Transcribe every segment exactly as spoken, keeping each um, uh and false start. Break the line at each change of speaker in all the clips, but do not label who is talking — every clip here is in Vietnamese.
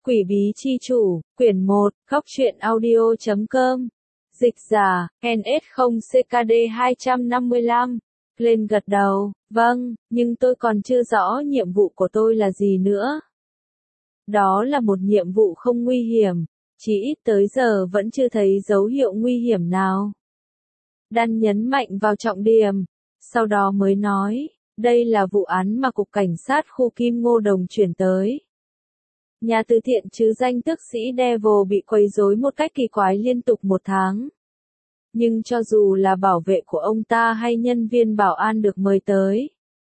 Quỷ bí chi chủ, quyển một, góc truyện audio chấm com. Dịch giả, en ét không C K D hai trăm năm mươi lăm. Lên gật đầu, vâng, nhưng tôi còn chưa rõ nhiệm vụ của tôi là gì nữa. Đó là một nhiệm vụ không nguy hiểm, chỉ ít tới giờ vẫn chưa thấy dấu hiệu nguy hiểm nào. Đan nhấn mạnh vào trọng điểm, sau đó mới nói, đây là vụ án mà Cục Cảnh sát khu Kim Ngô Đồng chuyển tới. Nhà từ thiện chứ danh tước sĩ Devil bị quấy rối một cách kỳ quái liên tục một tháng. Nhưng cho dù là bảo vệ của ông ta hay nhân viên bảo an được mời tới,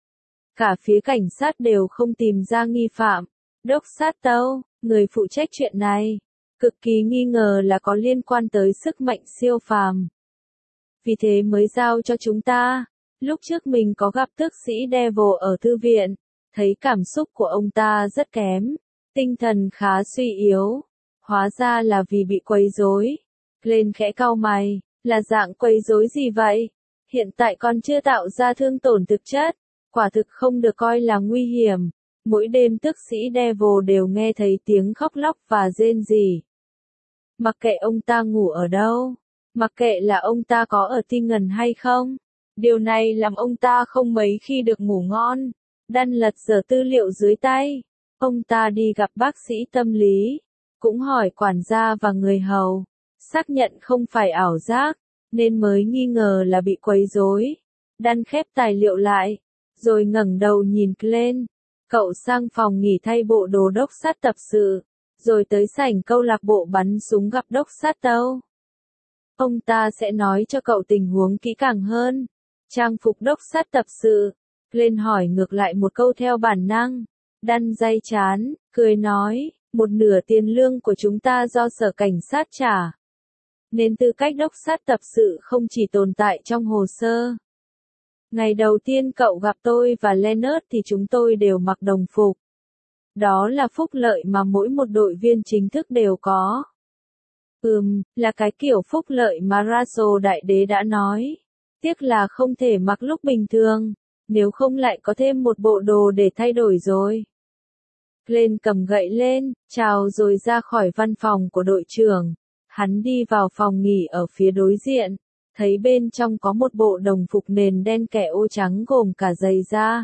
cả phía cảnh sát đều không tìm ra nghi phạm. Đốc sát Tâu, người phụ trách chuyện này, cực kỳ nghi ngờ là có liên quan tới sức mạnh siêu phàm. Vì thế mới giao cho chúng ta. Lúc trước mình có gặp tước sĩ Devil ở thư viện, thấy cảm xúc của ông ta rất kém, tinh thần khá suy yếu. Hóa ra là vì bị quấy rối. Lên khẽ cau mày, là dạng quấy rối gì vậy? Hiện tại còn chưa tạo ra thương tổn thực chất, quả thực không được coi là nguy hiểm. Mỗi đêm tước sĩ Devil đều nghe thấy tiếng khóc lóc và rên rỉ. Mặc kệ ông ta ngủ ở đâu, mặc kệ là ông ta có ở Tingen hay không, điều này làm ông ta không mấy khi được ngủ ngon. Đan lật dở tư liệu dưới tay. Ông ta đi gặp bác sĩ tâm lý, cũng hỏi quản gia và người hầu, xác nhận không phải ảo giác, nên mới nghi ngờ là bị quấy rối. Đan khép tài liệu lại, rồi ngẩng đầu nhìn lên. Cậu sang phòng nghỉ thay bộ đồ đốc sát tập sự, rồi tới sảnh câu lạc bộ bắn súng gặp đốc sát Tâu. Ông ta sẽ nói cho cậu tình huống kỹ càng hơn. Trang phục đốc sát tập sự. Lên hỏi ngược lại một câu theo bản năng. Đan day chán, cười nói, một nửa tiền lương của chúng ta do sở cảnh sát trả. Nên tư cách đốc sát tập sự không chỉ tồn tại trong hồ sơ. Ngày đầu tiên cậu gặp tôi và Leonard thì chúng tôi đều mặc đồng phục. Đó là phúc lợi mà mỗi một đội viên chính thức đều có. Ừm, là cái kiểu phúc lợi mà Russell Đại Đế đã nói. Tiếc là không thể mặc lúc bình thường, nếu không lại có thêm một bộ đồ để thay đổi rồi. Lên cầm gậy lên, chào rồi ra khỏi văn phòng của đội trưởng. Hắn đi vào phòng nghỉ ở phía đối diện, thấy bên trong có một bộ đồng phục nền đen kẻ ô trắng gồm cả giày da.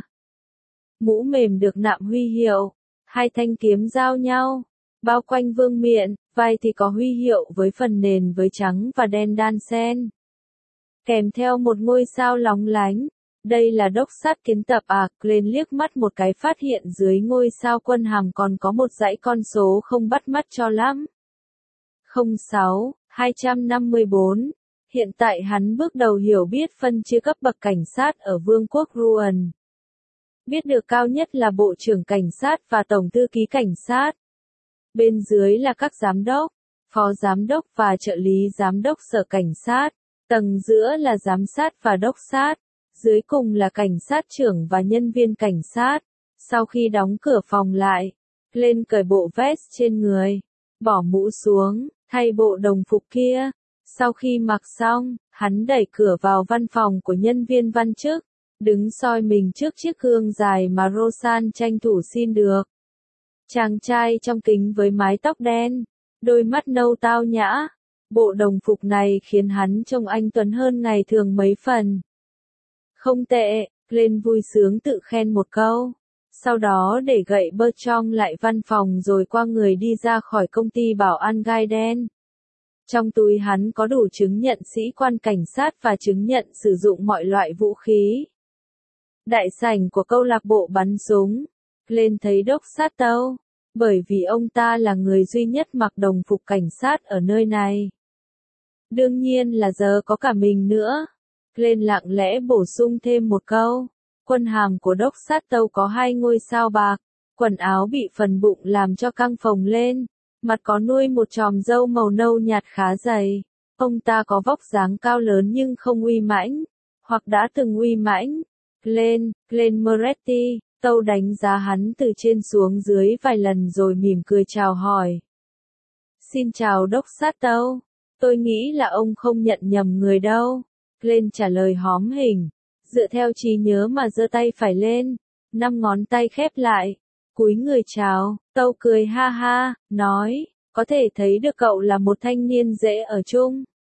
Mũ mềm được nạm huy hiệu, hai thanh kiếm giao nhau, bao quanh vương miện, vai thì có huy hiệu với phần nền với trắng và đen đan xen. Kèm theo một ngôi sao lóng lánh. Đây là đốc sát kiến tập à? Lên liếc mắt một cái phát hiện dưới ngôi sao quân hàm còn có một dãy con số không bắt mắt cho lắm. không sáu, hai trăm năm mươi tư. Hiện tại hắn bước đầu hiểu biết phân chia cấp bậc cảnh sát ở Vương quốc Ruan. Biết được cao nhất là Bộ trưởng Cảnh sát và Tổng thư ký Cảnh sát. Bên dưới là các giám đốc, phó giám đốc và trợ lý giám đốc sở cảnh sát. Tầng giữa là giám sát và đốc sát. Dưới cùng là cảnh sát trưởng và nhân viên cảnh sát. Sau khi đóng cửa phòng lại, lên cởi bộ vest trên người, bỏ mũ xuống, thay bộ đồng phục kia. Sau khi mặc xong, hắn đẩy cửa vào văn phòng của nhân viên văn chức, đứng soi mình trước chiếc gương dài mà Rosan tranh thủ xin được. Chàng trai trong kính với mái tóc đen, đôi mắt nâu tao nhã. Bộ đồng phục này khiến hắn trông anh tuấn hơn ngày thường mấy phần. Không tệ, lên vui sướng tự khen một câu. Sau đó để gậy bơ trong lại văn phòng rồi qua người đi ra khỏi công ty bảo an gai đen. Trong túi hắn có đủ chứng nhận sĩ quan cảnh sát và chứng nhận sử dụng mọi loại vũ khí. Đại sảnh của câu lạc bộ bắn súng. Lên thấy đốc sát Tâu, bởi vì ông ta là người duy nhất mặc đồng phục cảnh sát ở nơi này. Đương nhiên là giờ có cả mình nữa. Lên lặng lẽ bổ sung thêm một câu. Quân hàm của đốc sát Tâu có hai ngôi sao bạc. Quần áo bị phần bụng làm cho căng phồng lên. Mặt có nuôi một chòm râu màu nâu nhạt khá dày. Ông ta có vóc dáng cao lớn nhưng không uy mãnh. Hoặc đã từng uy mãnh. Glenn, Glenn Moretti, Tâu đánh giá hắn từ trên xuống dưới vài lần rồi mỉm cười chào hỏi. Xin chào đốc sát Tâu. Tôi nghĩ là ông không nhận nhầm người đâu. Glenn trả lời hóm hình. Dựa theo trí nhớ mà giơ tay phải lên. Năm ngón tay khép lại. cúi người chào, Tâu cười ha ha, nói, có thể thấy được cậu là một thanh niên dễ ở chung.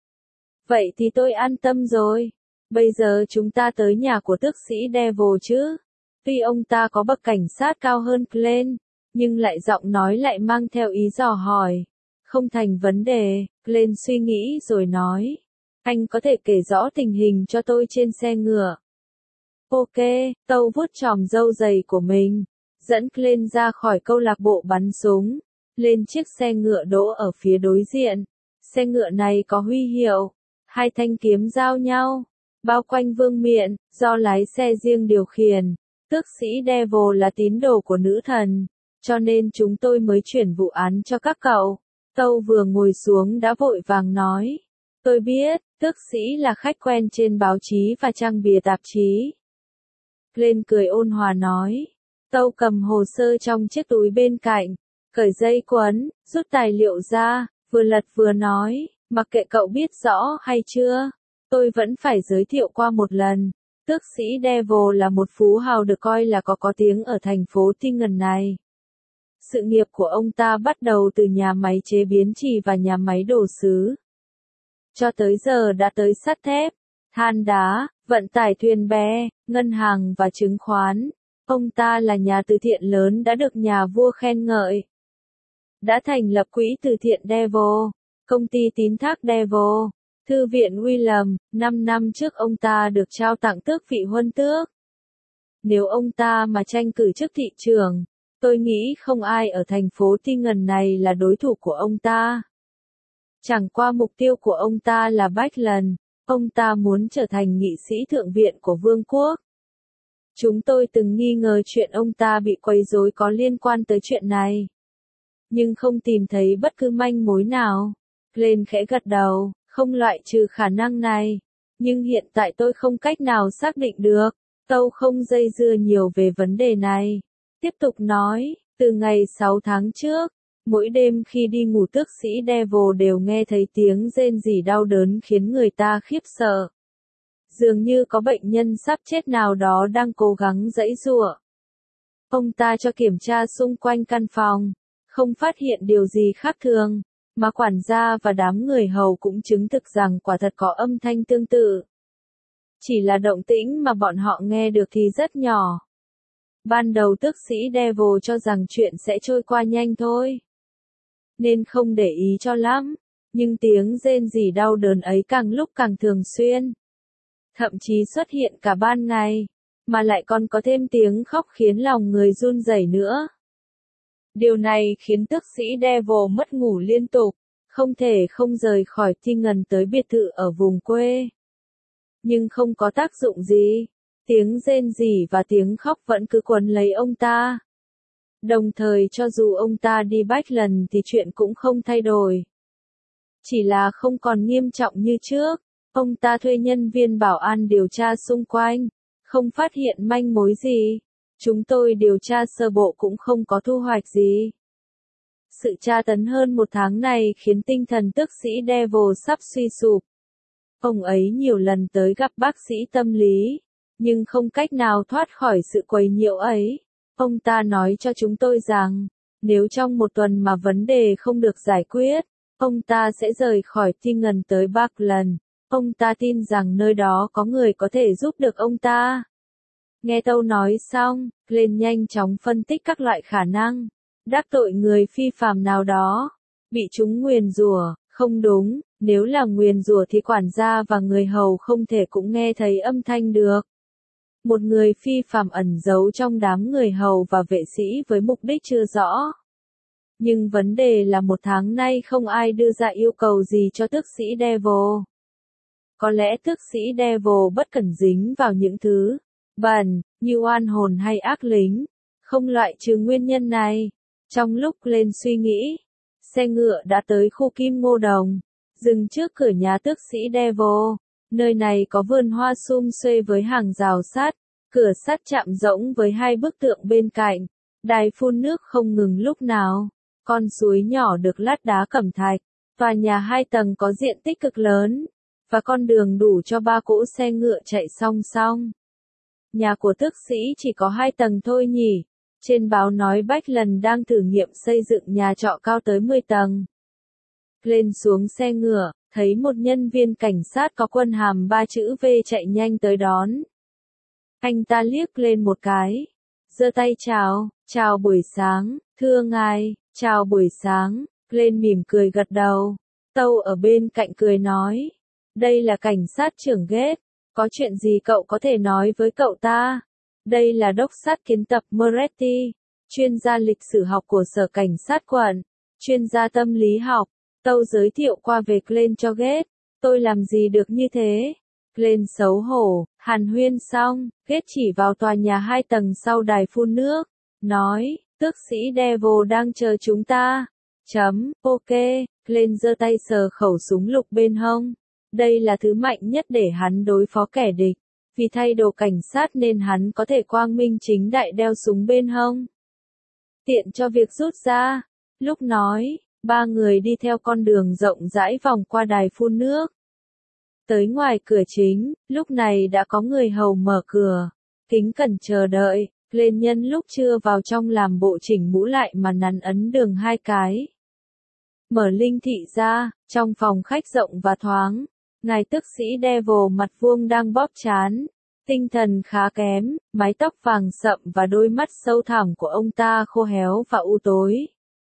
Vậy thì tôi an tâm rồi. Bây giờ chúng ta tới nhà của tước sĩ Devil chứ. Tuy ông ta có bậc cảnh sát cao hơn Glenn, nhưng lại giọng nói lại mang theo ý dò hỏi. Không thành vấn đề, Glenn suy nghĩ rồi nói. Anh có thể kể rõ tình hình cho tôi trên xe ngựa. Ok, Tâu vuốt chòm râu dày của mình, dẫn Glenn ra khỏi câu lạc bộ bắn súng, lên chiếc xe ngựa đỗ ở phía đối diện. Xe ngựa này có huy hiệu, hai thanh kiếm giao nhau, bao quanh vương miện, do lái xe riêng điều khiển. Tước sĩ Devil là tín đồ của nữ thần, cho nên chúng tôi mới chuyển vụ án cho các cậu. Tâu vừa ngồi xuống đã vội vàng nói. Tôi biết, tước sĩ là khách quen trên báo chí và trang bìa tạp chí. Glenn cười ôn hòa nói. Tâu cầm hồ sơ trong chiếc túi bên cạnh, cởi dây quấn, rút tài liệu ra, vừa lật vừa nói, mặc kệ cậu biết rõ hay chưa, tôi vẫn phải giới thiệu qua một lần. Tước sĩ Devil là một phú hào được coi là có có tiếng ở thành phố Tingen này. Sự nghiệp của ông ta bắt đầu từ nhà máy chế biến chì và nhà máy đồ sứ. Cho tới giờ đã tới sắt thép, than đá, vận tải thuyền bè, ngân hàng và chứng khoán. Ông ta là nhà từ thiện lớn đã được nhà vua khen ngợi. Đã thành lập quỹ từ thiện Devil, công ty tín thác Devil, thư viện William. Năm năm trước ông ta được trao tặng tước vị huân tước. Nếu ông ta mà tranh cử chức thị trưởng, tôi nghĩ không ai ở thành phố Tingen này là đối thủ của ông ta. Chẳng qua mục tiêu của ông ta là Bachland, ông ta muốn trở thành nghị sĩ thượng viện của vương quốc. Chúng tôi từng nghi ngờ chuyện ông ta bị quấy rối có liên quan tới chuyện này. Nhưng không tìm thấy bất cứ manh mối nào. Glenn khẽ gật đầu, không loại trừ khả năng này. Nhưng hiện tại tôi không cách nào xác định được. Tâu không dây dưa nhiều về vấn đề này. Tiếp tục nói, từ ngày sáu tháng trước, mỗi đêm khi đi ngủ tước sĩ Devil đều nghe thấy tiếng rên rỉ đau đớn khiến người ta khiếp sợ. Dường như có bệnh nhân sắp chết nào đó đang cố gắng giãy giụa. Ông ta cho kiểm tra xung quanh căn phòng, không phát hiện điều gì khác thường, mà quản gia và đám người hầu cũng chứng thực rằng quả thật có âm thanh tương tự. Chỉ là động tĩnh mà bọn họ nghe được thì rất nhỏ. Ban đầu tước sĩ Devil cho rằng chuyện sẽ trôi qua nhanh thôi, nên không để ý cho lắm, nhưng tiếng rên rỉ đau đớn ấy càng lúc càng thường xuyên. Thậm chí xuất hiện cả ban ngày, mà lại còn có thêm tiếng khóc khiến lòng người run rẩy nữa. Điều này khiến tước sĩ Devil mất ngủ liên tục, không thể không rời khỏi Tingen tới biệt thự ở vùng quê. Nhưng không có tác dụng gì, tiếng rên rỉ và tiếng khóc vẫn cứ quấn lấy ông ta. Đồng thời cho dù ông ta đi Bachland thì chuyện cũng không thay đổi. Chỉ là không còn nghiêm trọng như trước. Ông ta thuê nhân viên bảo an điều tra xung quanh, không phát hiện manh mối gì. Chúng tôi điều tra sơ bộ cũng không có thu hoạch gì. Sự tra tấn hơn một tháng này khiến tinh thần tước sĩ Devil sắp suy sụp. Ông ấy nhiều lần tới gặp bác sĩ tâm lý, nhưng không cách nào thoát khỏi sự quấy nhiễu ấy. Ông ta nói cho chúng tôi rằng, nếu trong một tuần mà vấn đề không được giải quyết, ông ta sẽ rời khỏi Tingen tới Bachland. Ông ta tin rằng nơi đó có người có thể giúp được ông ta. Nghe Tâu nói xong, Glenn nhanh chóng phân tích các loại khả năng. Đắc tội người phi phàm nào đó. Bị chúng nguyền rủa, không đúng, nếu là nguyền rủa thì quản gia và người hầu không thể cũng nghe thấy âm thanh được. Một người phi phàm ẩn giấu trong đám người hầu và vệ sĩ với mục đích chưa rõ. Nhưng vấn đề là một tháng nay không ai đưa ra yêu cầu gì cho tước sĩ Devil. Có lẽ tước sĩ Devil bất cẩn dính vào những thứ bẩn, như oan hồn hay ác lính, không loại trừ nguyên nhân này. Trong lúc lên suy nghĩ, xe ngựa đã tới khu Kim Ngô Đồng, dừng trước cửa nhà tước sĩ Devil. Nơi này có vườn hoa sum xuê với hàng rào sắt, cửa sắt chạm rỗng với hai bức tượng bên cạnh, đài phun nước không ngừng lúc nào, con suối nhỏ được lát đá cẩm thạch, tòa nhà hai tầng có diện tích cực lớn, và con đường đủ cho ba cỗ xe ngựa chạy song song. Nhà của tước sĩ chỉ có hai tầng thôi nhỉ? Trên báo nói Bách Lần đang thử nghiệm xây dựng nhà trọ cao tới mười tầng. Lên xuống xe ngựa, thấy một nhân viên cảnh sát có quân hàm ba chữ V chạy nhanh tới đón. Anh ta liếc lên một cái, giơ tay chào, chào buổi sáng, thưa ngài, chào buổi sáng, lên mỉm cười gật đầu. Tâu ở bên cạnh cười nói, đây là cảnh sát trưởng Gate, có chuyện gì cậu có thể nói với cậu ta? Đây là đốc sát kiến tập Moretti, chuyên gia lịch sử học của sở cảnh sát quận, chuyên gia tâm lý học. Tâu giới thiệu qua về Glenn cho Gate, tôi làm gì được như thế? Glenn xấu hổ, hàn huyên xong, Gate chỉ vào tòa nhà hai tầng sau đài phun nước, nói, tước sĩ Devil đang chờ chúng ta. Chấm, ok, Glenn giơ tay sờ khẩu súng lục bên hông. Đây là thứ mạnh nhất để hắn đối phó kẻ địch, vì thay đồ cảnh sát nên hắn có thể quang minh chính đại đeo súng bên hông. Tiện cho việc rút ra, lúc nói, ba người đi theo con đường rộng rãi vòng qua đài phun nước. Tới ngoài cửa chính, lúc này đã có người hầu mở cửa, kính cẩn chờ đợi, lên nhân lúc chưa vào trong làm bộ chỉnh mũ lại mà nắn ấn đường hai cái. Mở linh thị ra, trong phòng khách rộng và thoáng, ngài tước sĩ Devil mặt vuông đang bóp trán, tinh thần khá kém, mái tóc vàng sậm và đôi mắt sâu thẳm của ông ta khô héo và u tối.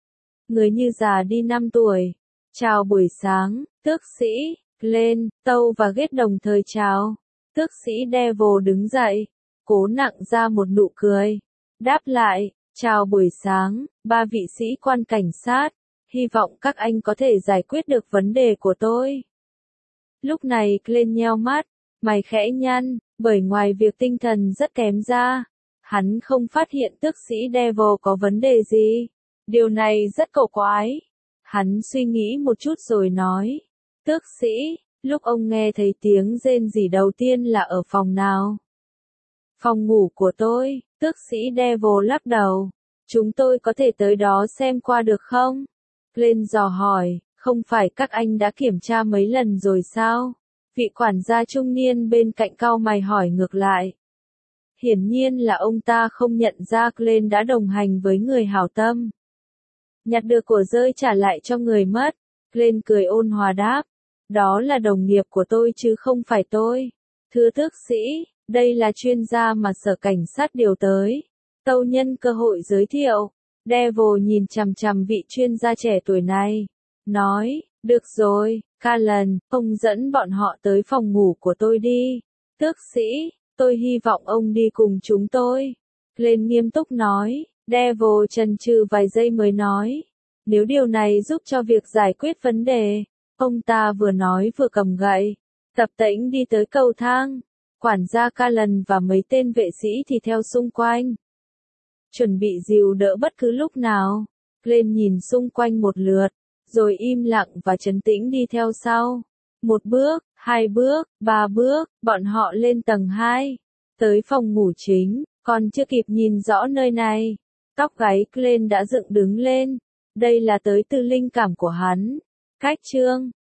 Người như già đi năm tuổi. Chào buổi sáng, tước sĩ, lên, Tâu và Gate đồng thời chào. Tước sĩ Devil đứng dậy, cố nặng ra một nụ cười. Đáp lại, chào buổi sáng, ba vị sĩ quan cảnh sát, hy vọng các anh có thể giải quyết được vấn đề của tôi. Lúc này Glenn nheo mắt, mày khẽ nhăn, bởi ngoài việc tinh thần rất kém ra, hắn không phát hiện tước sĩ Devil có vấn đề gì. Điều này rất cổ quái. Hắn suy nghĩ một chút rồi nói, tước sĩ, lúc ông nghe thấy tiếng rên rỉ đầu tiên là ở phòng nào? Phòng ngủ của tôi, tước sĩ Devil lắc đầu. Chúng tôi có thể tới đó xem qua được không? Glenn dò hỏi, không phải các anh đã kiểm tra mấy lần rồi sao? Vị quản gia trung niên bên cạnh cau mày hỏi ngược lại. Hiển nhiên là ông ta không nhận ra Glenn đã đồng hành với người hảo tâm. Nhặt được của rơi trả lại cho người mất. Glenn cười ôn hòa đáp. Đó là đồng nghiệp của tôi chứ không phải tôi. Thưa tước sĩ, đây là chuyên gia mà sở cảnh sát điều tới. Tâu nhân cơ hội giới thiệu. Devil nhìn chằm chằm vị chuyên gia trẻ tuổi này. Nói, được rồi, Callan, ông dẫn bọn họ tới phòng ngủ của tôi đi. Tước sĩ, tôi hy vọng ông đi cùng chúng tôi. Glenn nghiêm túc nói. Devil chần chừ vài giây mới nói. Nếu điều này giúp cho việc giải quyết vấn đề. Ông ta vừa nói vừa cầm gậy. Tập tễnh đi tới cầu thang. Quản gia Callan và mấy tên vệ sĩ thì theo xung quanh. Chuẩn bị dìu đỡ bất cứ lúc nào. Glenn nhìn xung quanh một lượt. Rồi im lặng và trấn tĩnh đi theo sau. Một bước, hai bước, ba bước, bọn họ lên tầng hai. Tới phòng ngủ chính, còn chưa kịp nhìn rõ nơi này. Tóc gáy Glenn đã dựng đứng lên. Đây là tới từ linh cảm của hắn. Cách chương.